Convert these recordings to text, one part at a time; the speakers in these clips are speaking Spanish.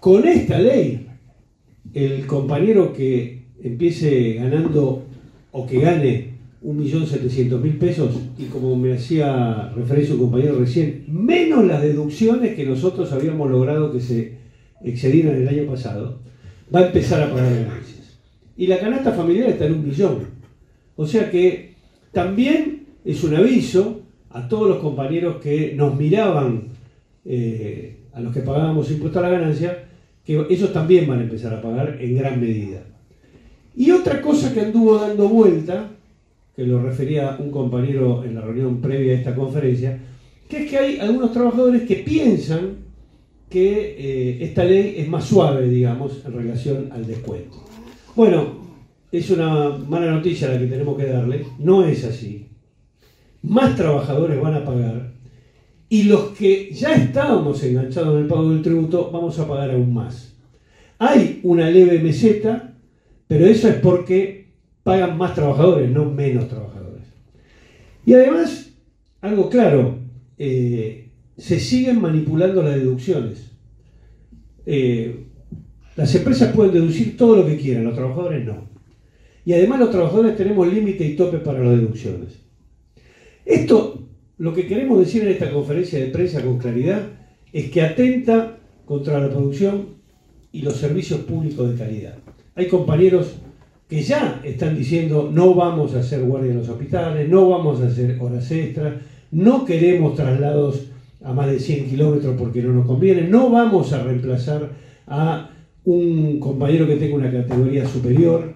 Con esta ley, el compañero que empiece ganando o que gane 1.700.000 pesos, y como me hacía referencia un compañero recién, menos las deducciones que nosotros habíamos logrado que se excedieran el año pasado, va a empezar a pagar ganancias. Y la canasta familiar está en 1 millón. O sea que también es un aviso a todos los compañeros que nos miraban, a los que pagábamos impuesto a la ganancia, que ellos también van a empezar a pagar en gran medida. Y otra cosa que anduvo dando vuelta, que lo refería un compañero en la reunión previa a esta conferencia, que es que hay algunos trabajadores que piensan que esta ley es más suave, digamos, en relación al descuento. Bueno, es una mala noticia la que tenemos que darle, no es así. Más trabajadores van a pagar, y los que ya estábamos enganchados en el pago del tributo vamos a pagar aún más. Hay una leve meseta, pero eso es porque pagan más trabajadores, no menos trabajadores. Y además, algo claro, se siguen manipulando las deducciones. Las empresas pueden deducir todo lo que quieran, los trabajadores no. Y además los trabajadores tenemos límite y tope para las deducciones. Esto, lo que queremos decir en esta conferencia de prensa con claridad, es que atenta contra la producción y los servicios públicos de calidad. Hay compañeros que ya están diciendo: no vamos a hacer guardia en los hospitales, no vamos a hacer horas extras, no queremos traslados a más de 100 kilómetros porque no nos conviene, no vamos a reemplazar a un compañero que tenga una categoría superior.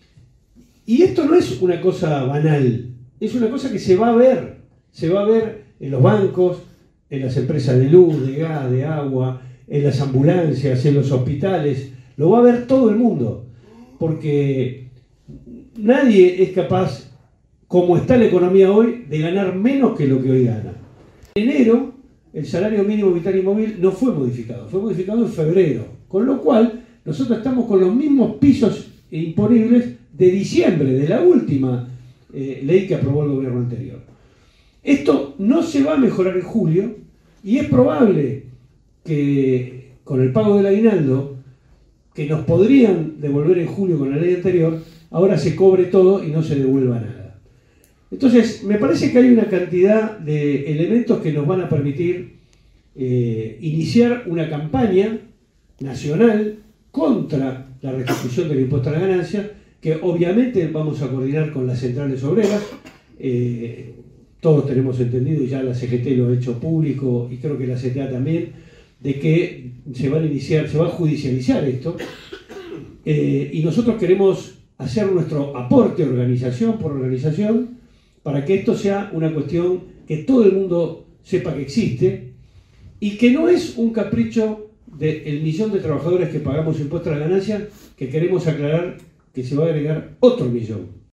Y esto no es una cosa banal, es una cosa que se va a ver en los bancos, en las empresas de luz, de gas, de agua, en las ambulancias, en los hospitales, lo va a ver todo el mundo, porque nadie es capaz, como está la economía hoy, de ganar menos que lo que hoy gana. En enero, el salario mínimo vital y móvil no fue modificado en febrero, con lo cual nosotros estamos con los mismos pisos imponibles de diciembre, de la última ley que aprobó el gobierno anterior. Esto no se va a mejorar en julio, y es probable que con el pago del aguinaldo, que nos podrían devolver en julio con la ley anterior, ahora se cobre todo y no se devuelva nada. Entonces, me parece que hay una cantidad de elementos que nos van a permitir iniciar una campaña nacional contra la restitución del impuesto a la ganancia, que obviamente vamos a coordinar con las centrales obreras. Todos tenemos entendido, y ya la CGT lo ha hecho público, y creo que la CTA también, de que se va a judicializar esto, y nosotros queremos hacer nuestro aporte organización por organización para que esto sea una cuestión que todo el mundo sepa que existe, y que no es un capricho del millón de trabajadores que pagamos impuestos a la ganancia, que queremos aclarar que se va a agregar otro millón.